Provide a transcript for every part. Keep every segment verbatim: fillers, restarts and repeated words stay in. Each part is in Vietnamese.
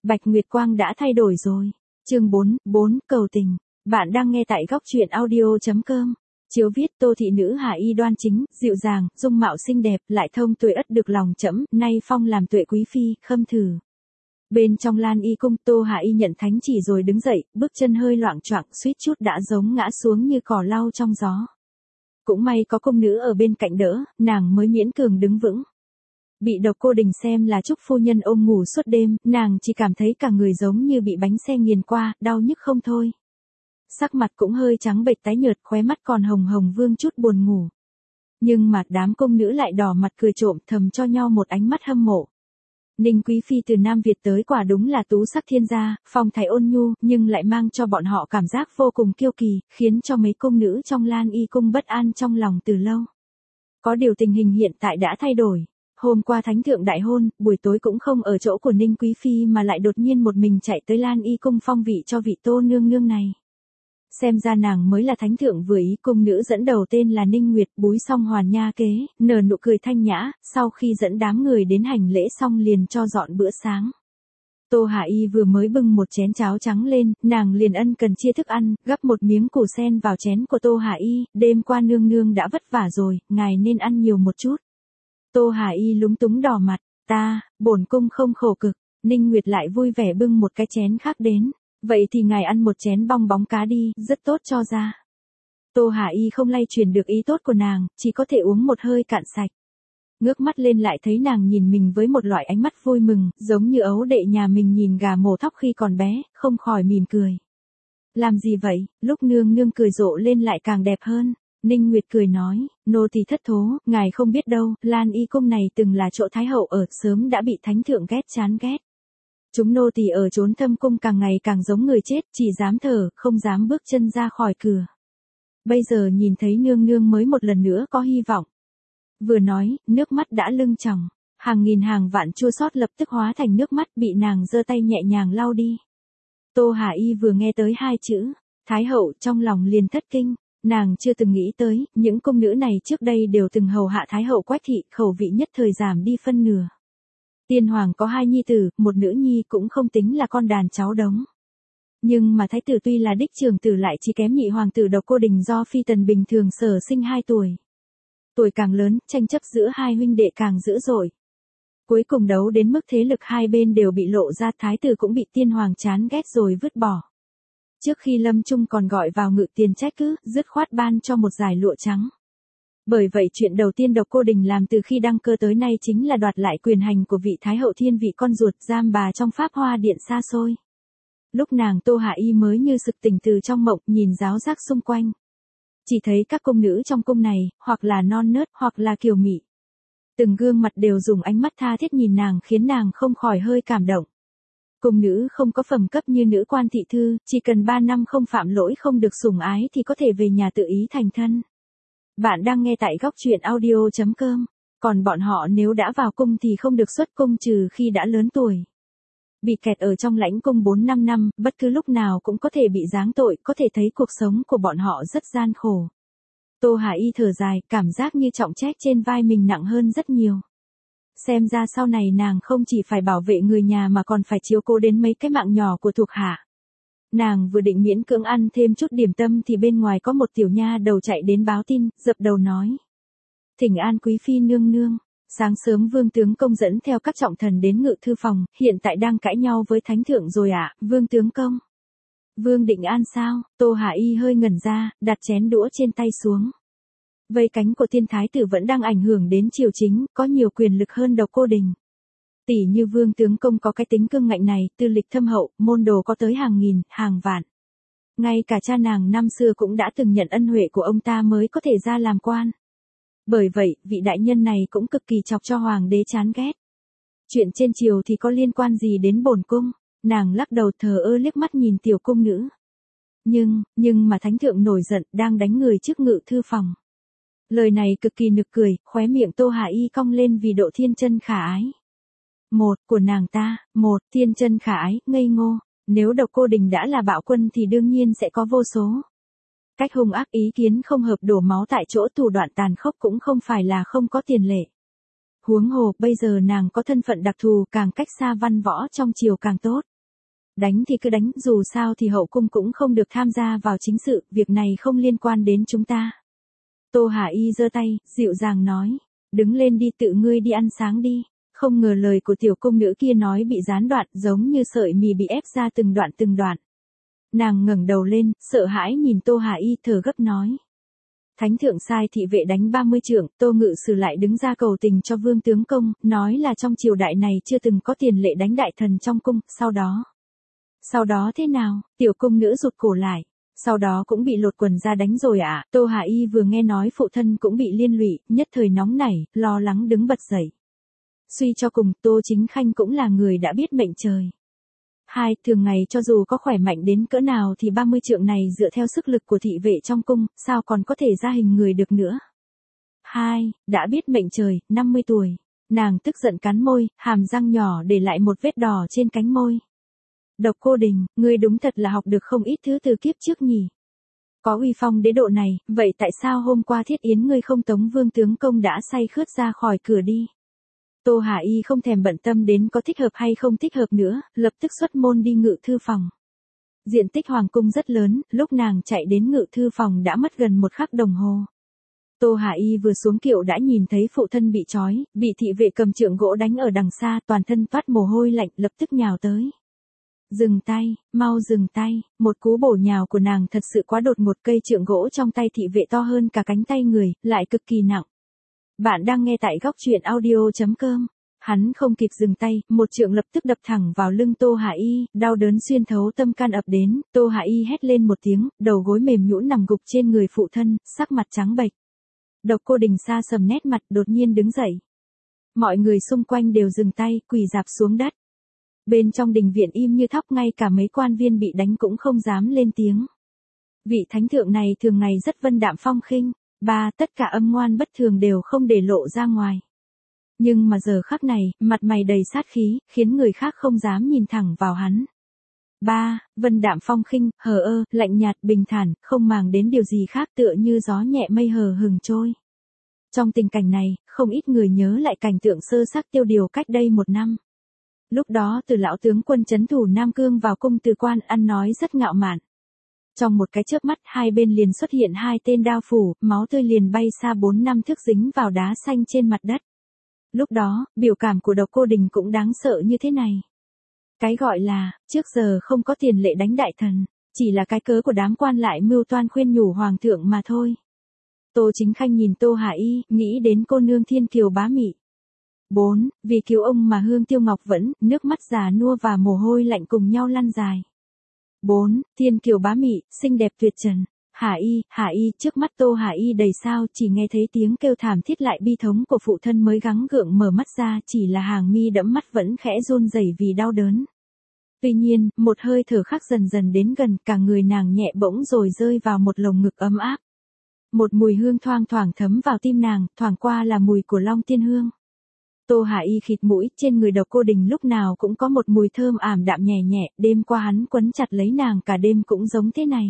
Bạch Nguyệt Quang đã thay đổi rồi. Chương bốn, bốn, cầu tình. Bạn đang nghe tại góc truyện audio chấm com. Chiếu viết Tô thị nữ Hà Y đoan chính, dịu dàng, dung mạo xinh đẹp, lại thông tuệ ất được lòng trẫm, nay phong làm tuệ quý phi, khâm thử. Bên trong Lan Y cung, Tô Hà Y nhận thánh chỉ rồi đứng dậy, bước chân hơi loạng choạng, suýt chút đã giống ngã xuống như cỏ lau trong gió. Cũng may có cung nữ ở bên cạnh đỡ, nàng mới miễn cường đứng vững. Bị Độc Cô Đình xem là Trúc phu nhân ôm ngủ suốt đêm, nàng chỉ cảm thấy cả người giống như bị bánh xe nghiền qua, đau nhức không thôi. Sắc mặt cũng hơi trắng bệch tái nhợt, khóe mắt còn hồng hồng vương chút buồn ngủ. Nhưng mà đám cung nữ lại đỏ mặt cười trộm thầm cho nhau một ánh mắt hâm mộ. Ninh Quý Phi từ Nam Việt tới quả đúng là tú sắc thiên gia, phong thái ôn nhu, nhưng lại mang cho bọn họ cảm giác vô cùng kiêu kỳ, khiến cho mấy cung nữ trong Lan Y cung bất an trong lòng từ lâu. Có điều tình hình hiện tại đã thay đổi. Hôm qua thánh thượng đại hôn, buổi tối cũng không ở chỗ của Ninh Quý Phi mà lại đột nhiên một mình chạy tới Lan Y cung phong vị cho vị Tô nương nương này. Xem ra nàng mới là thánh thượng vừa ý. Cung nữ dẫn đầu tên là Ninh Nguyệt, búi xong hoàn nha kế, nở nụ cười thanh nhã, sau khi dẫn đám người đến hành lễ xong liền cho dọn bữa sáng. Tô Hà Y vừa mới bưng một chén cháo trắng lên, nàng liền ân cần chia thức ăn, gắp một miếng củ sen vào chén của Tô Hà Y, đêm qua nương nương đã vất vả rồi, ngài nên ăn nhiều một chút. Tô Hà Y lúng túng đỏ mặt, ta, bổn cung không khổ cực. Ninh Nguyệt lại vui vẻ bưng một cái chén khác đến. Vậy thì ngài ăn một chén bong bóng cá đi, rất tốt cho da. Tô Hà Y không lay truyền được ý tốt của nàng, chỉ có thể uống một hơi cạn sạch. Ngước mắt lên lại thấy nàng nhìn mình với một loại ánh mắt vui mừng, giống như ấu đệ nhà mình nhìn gà mổ thóc khi còn bé, không khỏi mỉm cười. Làm gì vậy, lúc nương nương cười rộ lên lại càng đẹp hơn. Ninh Nguyệt cười nói, nô tỳ thất thố, ngài không biết đâu, Lan Y cung này từng là chỗ Thái hậu ở, sớm đã bị thánh thượng ghét chán ghét. Chúng nô tỳ ở trốn thâm cung càng ngày càng giống người chết, chỉ dám thở, không dám bước chân ra khỏi cửa. Bây giờ nhìn thấy nương nương mới một lần nữa có hy vọng. Vừa nói, nước mắt đã lưng tròng, hàng nghìn hàng vạn chua xót lập tức hóa thành nước mắt bị nàng giơ tay nhẹ nhàng lau đi. Tô Hà Y vừa nghe tới hai chữ, Thái hậu trong lòng liền thất kinh. Nàng chưa từng nghĩ tới, những cung nữ này trước đây đều từng hầu hạ Thái hậu Quách thị, khẩu vị nhất thời giảm đi phân nửa. Tiên hoàng có hai nhi tử, một nữ nhi cũng không tính là con đàn cháu đống. Nhưng mà thái tử tuy là đích trưởng tử lại chỉ kém nhị hoàng tử Độc Cô Đình do phi tần bình thường sở sinh hai tuổi. Tuổi càng lớn, tranh chấp giữa hai huynh đệ càng dữ dội. Cuối cùng đấu đến mức thế lực hai bên đều bị lộ ra, thái tử cũng bị tiên hoàng chán ghét rồi vứt bỏ. Trước khi lâm chung còn gọi vào ngự tiền trách cứ, dứt khoát ban cho một dải lụa trắng. Bởi vậy chuyện đầu tiên Độc Cô Đình làm từ khi đăng cơ tới nay chính là đoạt lại quyền hành của vị Thái hậu thiên vị con ruột, giam bà trong Pháp Hoa Điện xa xôi. Lúc nàng Tô Hà Y mới như sực tỉnh từ trong mộng, nhìn ráo rác xung quanh. Chỉ thấy các cung nữ trong cung này, hoặc là non nớt, hoặc là kiều mị. Từng gương mặt đều dùng ánh mắt tha thiết nhìn nàng khiến nàng không khỏi hơi cảm động. Cung nữ không có phẩm cấp như nữ quan thị thư, chỉ cần ba năm không phạm lỗi không được sủng ái thì có thể về nhà tự ý thành thân. Bạn đang nghe tại góc truyện audio chấm com. Còn bọn họ nếu đã vào cung thì không được xuất cung trừ khi đã lớn tuổi. Bị kẹt ở trong lãnh cung bốn năm năm, bất cứ lúc nào cũng có thể bị giáng tội, có thể thấy cuộc sống của bọn họ rất gian khổ. Tô Hà Y thở dài, cảm giác như trọng trách trên vai mình nặng hơn rất nhiều. Xem ra sau này nàng không chỉ phải bảo vệ người nhà mà còn phải chiếu cố đến mấy cái mạng nhỏ của thuộc hạ. Nàng vừa định miễn cưỡng ăn thêm chút điểm tâm thì bên ngoài có một tiểu nha đầu chạy đến báo tin, dập đầu nói. Thỉnh an quý phi nương nương, sáng sớm vương tướng công dẫn theo các trọng thần đến ngự thư phòng, hiện tại đang cãi nhau với thánh thượng rồi ạ, à, vương tướng công. Vương định an sao? Tô Hà Y hơi ngẩn ra, đặt chén đũa trên tay xuống. Vây cánh của tiên thái tử vẫn đang ảnh hưởng đến triều chính, có nhiều quyền lực hơn Độc Cô Đình. Tỷ như vương tướng công có cái tính cương ngạnh này, tư lịch thâm hậu, môn đồ có tới hàng nghìn, hàng vạn. Ngay cả cha nàng năm xưa cũng đã từng nhận ân huệ của ông ta mới có thể ra làm quan. Bởi vậy, vị đại nhân này cũng cực kỳ chọc cho hoàng đế chán ghét. Chuyện trên triều thì có liên quan gì đến bổn cung? Nàng lắc đầu thờ ơ liếc mắt nhìn tiểu cung nữ. Nhưng, nhưng mà thánh thượng nổi giận, đang đánh người trước ngự thư phòng. Lời này cực kỳ nực cười, khóe miệng Tô Hà Y cong lên vì độ thiên chân khả ái. Một, của nàng ta, một, thiên chân khả ái, ngây ngô. Nếu Độc Cô Đình đã là bạo quân thì đương nhiên sẽ có vô số. Cách hung ác ý kiến không hợp đổ máu tại chỗ, thủ đoạn tàn khốc cũng không phải là không có tiền lệ. Huống hồ, bây giờ nàng có thân phận đặc thù, càng cách xa văn võ trong triều càng tốt. Đánh thì cứ đánh, dù sao thì hậu cung cũng không được tham gia vào chính sự, việc này không liên quan đến chúng ta. Tô Hà Y giơ tay, dịu dàng nói, đứng lên đi, tự ngươi đi ăn sáng đi. Không ngờ lời của tiểu cung nữ kia nói bị gián đoạn, giống như sợi mì bị ép ra từng đoạn từng đoạn. Nàng ngẩng đầu lên, sợ hãi nhìn Tô Hà Y, thở gấp nói. Thánh thượng sai thị vệ đánh ba mươi trượng, Tô Ngự Sử lại đứng ra cầu tình cho vương tướng công, nói là trong triều đại này chưa từng có tiền lệ đánh đại thần trong cung, sau đó. Sau đó thế nào, tiểu cung nữ rụt cổ lại. Sau đó cũng bị lột quần ra đánh rồi ạ. À? Tô Hà Y vừa nghe nói phụ thân cũng bị liên lụy, nhất thời nóng nảy, lo lắng đứng bật dậy. Suy cho cùng, Tô Chính Khanh cũng là người đã biết mệnh trời. Hai, thường ngày cho dù có khỏe mạnh đến cỡ nào thì ba mươi trượng này dựa theo sức lực của thị vệ trong cung, sao còn có thể ra hình người được nữa. Hai, đã biết mệnh trời, năm mươi tuổi. Nàng tức giận cắn môi, hàm răng nhỏ để lại một vết đỏ trên cánh môi. Độc Cô Đình, ngươi đúng thật là học được không ít thứ từ kiếp trước nhỉ. Có uy phong đế độ này, vậy tại sao hôm qua Thiết Yến ngươi không tống vương tướng công đã say khướt ra khỏi cửa đi. Tô Hà Y không thèm bận tâm đến có thích hợp hay không thích hợp nữa, lập tức xuất môn đi ngự thư phòng. Diện tích hoàng cung rất lớn, lúc nàng chạy đến ngự thư phòng đã mất gần một khắc đồng hồ. Tô Hà Y vừa xuống kiệu đã nhìn thấy phụ thân bị trói, bị thị vệ cầm trượng gỗ đánh ở đằng xa, toàn thân toát mồ hôi lạnh, lập tức nhào tới. Dừng tay, mau dừng tay, một cú bổ nhào của nàng thật sự quá đột, một cây trượng gỗ trong tay thị vệ to hơn cả cánh tay người, lại cực kỳ nặng. Bạn đang nghe tại góc truyện audio chấm com. Hắn không kịp dừng tay, một trượng lập tức đập thẳng vào lưng Tô Hà Y, đau đớn xuyên thấu tâm can ập đến, Tô Hà Y hét lên một tiếng, đầu gối mềm nhũn nằm gục trên người phụ thân, sắc mặt trắng bệch. Độc Cô Đình xa sầm nét mặt, đột nhiên đứng dậy. Mọi người xung quanh đều dừng tay, quỳ rạp xuống đất. Bên trong đình viện im như thóc, ngay cả mấy quan viên bị đánh cũng không dám lên tiếng. Vị thánh thượng này thường ngày rất vân đạm phong khinh. Ba, tất cả âm ngoan bất thường đều không để lộ ra ngoài. Nhưng mà giờ khắc này, mặt mày đầy sát khí, khiến người khác không dám nhìn thẳng vào hắn. Ba, vân đạm phong khinh, hờ ơ, lạnh nhạt, bình thản, không màng đến điều gì khác, tựa như gió nhẹ mây hờ hừng trôi. Trong tình cảnh này, không ít người nhớ lại cảnh tượng sơ xác Tiêu Điều cách đây một năm. Lúc đó Từ lão tướng quân trấn thủ Nam Cương vào cung Từ Quan ăn nói rất ngạo mạn. Trong một cái chớp mắt, hai bên liền xuất hiện hai tên đao phủ, máu tươi liền bay xa bốn năm thước dính vào đá xanh trên mặt đất. Lúc đó, biểu cảm của Độc Cô Đình cũng đáng sợ như thế này. Cái gọi là, trước giờ không có tiền lệ đánh đại thần, chỉ là cái cớ của đám quan lại mưu toan khuyên nhủ hoàng thượng mà thôi. Tô Chính Khanh nhìn Tô Hà Y, nghĩ đến cô nương Thiên Kiều Bá Mị. Bốn, vì cứu ông mà Hương Tiêu Ngọc vẫn, nước mắt già nua và mồ hôi lạnh cùng nhau lăn dài. Bốn, Thiên Kiều Bá Mị, xinh đẹp tuyệt trần. Hà Y, Hà Y, trước mắt Tô Hà Y đầy sao, chỉ nghe thấy tiếng kêu thảm thiết lại bi thống của phụ thân mới gắng gượng mở mắt ra, chỉ là hàng mi đẫm mắt vẫn khẽ run rẩy vì đau đớn. Tuy nhiên, một hơi thở khác dần dần đến gần, cả người nàng nhẹ bỗng rồi rơi vào một lồng ngực ấm áp. Một mùi hương thoang thoảng thấm vào tim nàng, thoảng qua là mùi của Long Tiên Hương. Tô Hà Y khịt mũi, trên người Độc Cô Đình lúc nào cũng có một mùi thơm ảm đạm nhẹ nhẹ, đêm qua hắn quấn chặt lấy nàng cả đêm cũng giống thế này.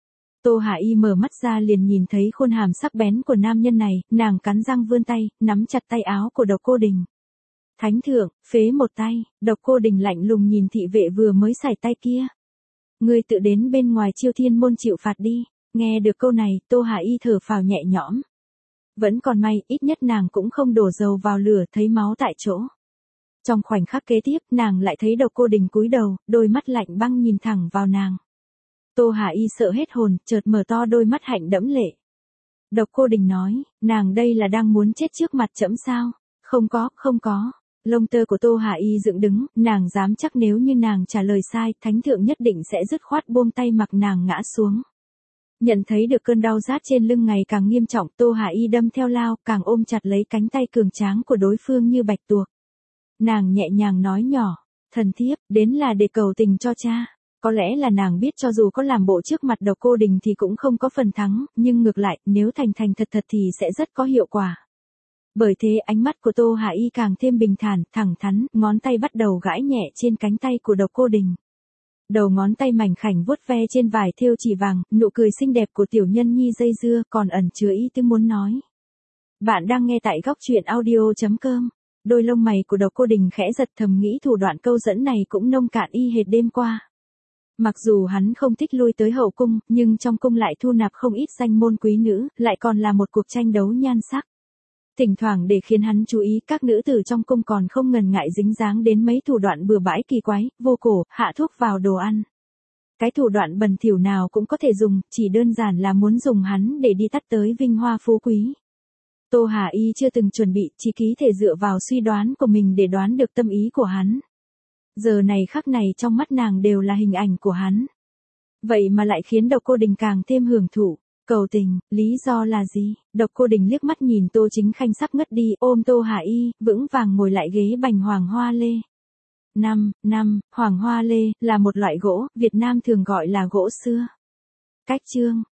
Tô Hà Y mở mắt ra liền nhìn thấy khuôn hàm sắc bén của nam nhân này, nàng cắn răng vươn tay, nắm chặt tay áo của Độc Cô Đình. Thánh thượng, phế một tay, Độc Cô Đình lạnh lùng nhìn thị vệ vừa mới xài tay kia. Ngươi tự đến bên ngoài Chiêu Thiên môn chịu phạt đi. Nghe được câu này, Tô Hà Y thở phào nhẹ nhõm. Vẫn còn may, ít nhất nàng cũng không đổ dầu vào lửa, thấy máu tại chỗ. Trong khoảnh khắc kế tiếp, nàng lại thấy Độc Cô Đình cúi đầu, đôi mắt lạnh băng nhìn thẳng vào nàng. Tô Hà Y sợ hết hồn, chợt mở to đôi mắt hạnh đẫm lệ. Độc Cô Đình nói, nàng đây là đang muốn chết trước mặt trẫm sao? Không có, không có. Lông tơ của Tô Hà Y dựng đứng, nàng dám chắc nếu như nàng trả lời sai, thánh thượng nhất định sẽ dứt khoát buông tay mặc nàng ngã xuống. Nhận thấy được cơn đau rát trên lưng ngày càng nghiêm trọng, Tô Hà Y đâm theo lao, càng ôm chặt lấy cánh tay cường tráng của đối phương như bạch tuộc. Nàng nhẹ nhàng nói nhỏ, thần thiếp, đến là để cầu tình cho cha. Có lẽ là nàng biết cho dù có làm bộ trước mặt Độc Cô Đình thì cũng không có phần thắng, nhưng ngược lại, nếu thành thành thật thật thì sẽ rất có hiệu quả. Bởi thế ánh mắt của Tô Hà Y càng thêm bình thản, thẳng thắn, ngón tay bắt đầu gãi nhẹ trên cánh tay của Độc Cô Đình. Đầu ngón tay mảnh khảnh vuốt ve trên vải thêu chỉ vàng, nụ cười xinh đẹp của tiểu nhân nhi dây dưa còn ẩn chứa ý tứ muốn nói. Bạn đang nghe tại góc truyện audio chấm com. Đôi lông mày của Độc Cô Đình khẽ giật, thầm nghĩ thủ đoạn câu dẫn này cũng nông cạn y hệt đêm qua. Mặc dù hắn không thích lui tới hậu cung, nhưng trong cung lại thu nạp không ít danh môn quý nữ, lại còn là một cuộc tranh đấu nhan sắc. Thỉnh thoảng để khiến hắn chú ý, các nữ tử trong cung còn không ngần ngại dính dáng đến mấy thủ đoạn bừa bãi kỳ quái, vô cổ, hạ thuốc vào đồ ăn. Cái thủ đoạn bẩn thỉu nào cũng có thể dùng, chỉ đơn giản là muốn dùng hắn để đi tắt tới vinh hoa phú quý. Tô Hà Y chưa từng chuẩn bị, chỉ ký thể dựa vào suy đoán của mình để đoán được tâm ý của hắn. Giờ này khắc này trong mắt nàng đều là hình ảnh của hắn. Vậy mà lại khiến Độc Cô Đình càng thêm hưởng thụ. Cầu tình, lý do là gì? Độc Cô Đình liếc mắt nhìn Tô Chính Khanh sắp ngất đi, ôm Tô Hà Y, vững vàng ngồi lại ghế bành hoàng hoa lê. Năm, năm, hoàng hoa lê, là một loại gỗ, Việt Nam thường gọi là gỗ xưa. Cách chương.